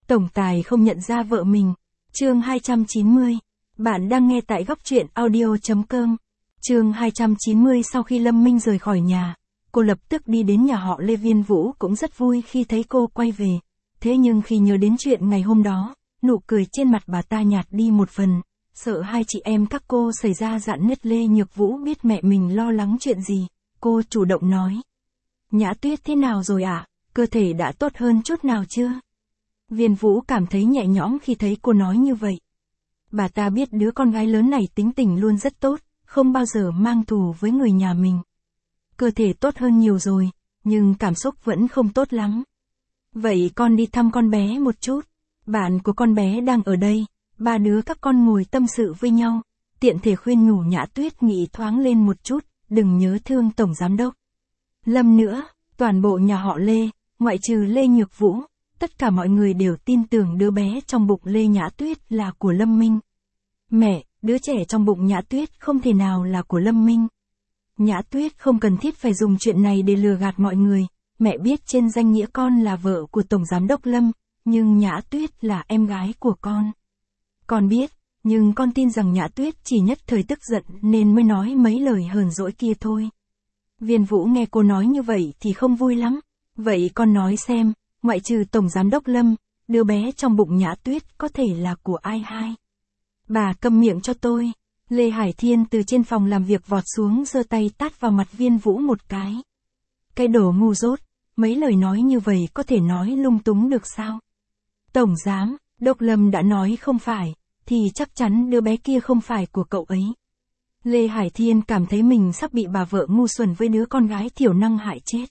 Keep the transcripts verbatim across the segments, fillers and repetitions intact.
Tổng tài không nhận ra vợ mình. Chương hai trăm chín mươi. Bạn đang nghe tại góc truyện audio chấm com. Chương hai trăm chín mươi. Sau khi Lâm Minh rời khỏi nhà, cô lập tức đi đến nhà họ Lê. Viên Vũ cũng rất vui khi thấy cô quay về. Thế nhưng khi nhớ đến chuyện ngày hôm đó, nụ cười trên mặt bà ta nhạt đi một phần. Sợ hai chị em các cô xảy ra rạn nứt. Lê Nhược Vũ biết mẹ mình lo lắng chuyện gì, cô chủ động nói. Nhã Tuyết thế nào rồi ạ? À? Cơ thể đã tốt hơn chút nào chưa? Viên Vũ cảm thấy nhẹ nhõm khi thấy cô nói như vậy. Bà ta biết đứa con gái lớn này tính tình luôn rất tốt, không bao giờ mang thù với người nhà mình. Cơ thể tốt hơn nhiều rồi, nhưng cảm xúc vẫn không tốt lắm. Vậy con đi thăm con bé một chút. Bạn của con bé đang ở đây. Ba đứa các con ngồi tâm sự với nhau. Tiện thể khuyên nhủ Nhã Tuyết nghĩ thoáng lên một chút, đừng nhớ thương tổng giám đốc Lâm nữa. Toàn bộ nhà họ Lê, ngoại trừ Lê Nhược Vũ, tất cả mọi người đều tin tưởng đứa bé trong bụng Lê Nhã Tuyết là của Lâm Minh. Mẹ, đứa trẻ trong bụng Nhã Tuyết không thể nào là của Lâm Minh. Nhã Tuyết không cần thiết phải dùng chuyện này để lừa gạt mọi người. Mẹ biết trên danh nghĩa con là vợ của tổng giám đốc Lâm, nhưng Nhã Tuyết là em gái của con. Con biết, nhưng con tin rằng Nhã Tuyết chỉ nhất thời tức giận nên mới nói mấy lời hờn dỗi kia thôi. Viên Vũ nghe cô nói như vậy thì không vui lắm. Vậy con nói xem, ngoại trừ tổng giám đốc Lâm, đứa bé trong bụng Nhã Tuyết có thể là của ai hai? Bà câm miệng cho tôi. Lê Hải Thiên từ trên phòng làm việc vọt xuống giơ tay tát vào mặt Viên Vũ một cái. Cái đồ ngu dốt, mấy lời nói như vậy có thể nói lung túng được sao? Tổng giám đốc Lâm đã nói không phải, thì chắc chắn đứa bé kia không phải của cậu ấy. Lê Hải Thiên cảm thấy mình sắp bị bà vợ ngu xuẩn với đứa con gái thiểu năng hại chết.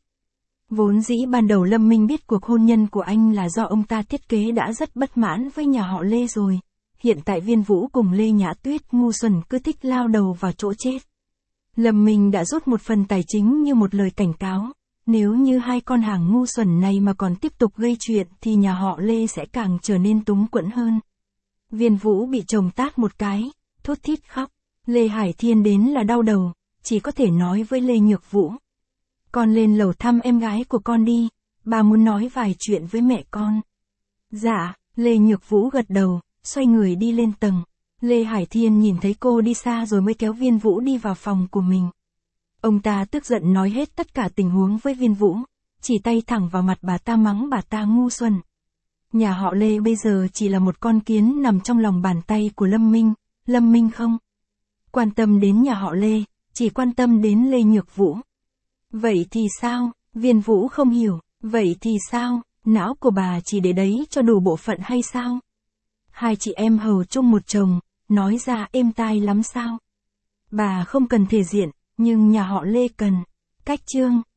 Vốn dĩ ban đầu Lâm Minh biết cuộc hôn nhân của anh là do ông ta thiết kế đã rất bất mãn với nhà họ Lê rồi. Hiện tại Viên Vũ cùng Lê Nhã Tuyết ngu xuẩn cứ thích lao đầu vào chỗ chết. Lâm Minh đã rút một phần tài chính như một lời cảnh cáo. Nếu như hai con hàng ngu xuẩn này mà còn tiếp tục gây chuyện thì nhà họ Lê sẽ càng trở nên túng quẫn hơn. Viên Vũ bị chồng tát một cái, thút thít khóc. Lê Hải Thiên đến là đau đầu, chỉ có thể nói với Lê Nhược Vũ. Con lên lầu thăm em gái của con đi, bà muốn nói vài chuyện với mẹ con. Dạ, Lê Nhược Vũ gật đầu, xoay người đi lên tầng. Lê Hải Thiên nhìn thấy cô đi xa rồi mới kéo Viên Vũ đi vào phòng của mình. Ông ta tức giận nói hết tất cả tình huống với Viên Vũ, chỉ tay thẳng vào mặt bà ta mắng bà ta ngu xuẩn. Nhà họ Lê bây giờ chỉ là một con kiến nằm trong lòng bàn tay của Lâm Minh. Lâm Minh không quan tâm đến nhà họ Lê, chỉ quan tâm đến Lê Nhược Vũ. Vậy thì sao? Viên Vũ không hiểu. Vậy thì sao? Não của bà chỉ để đấy cho đủ bộ phận hay sao? Hai chị em hầu chung một chồng, nói ra êm tai lắm sao? Bà không cần thể diện, nhưng nhà họ Lê cần. Cách chương.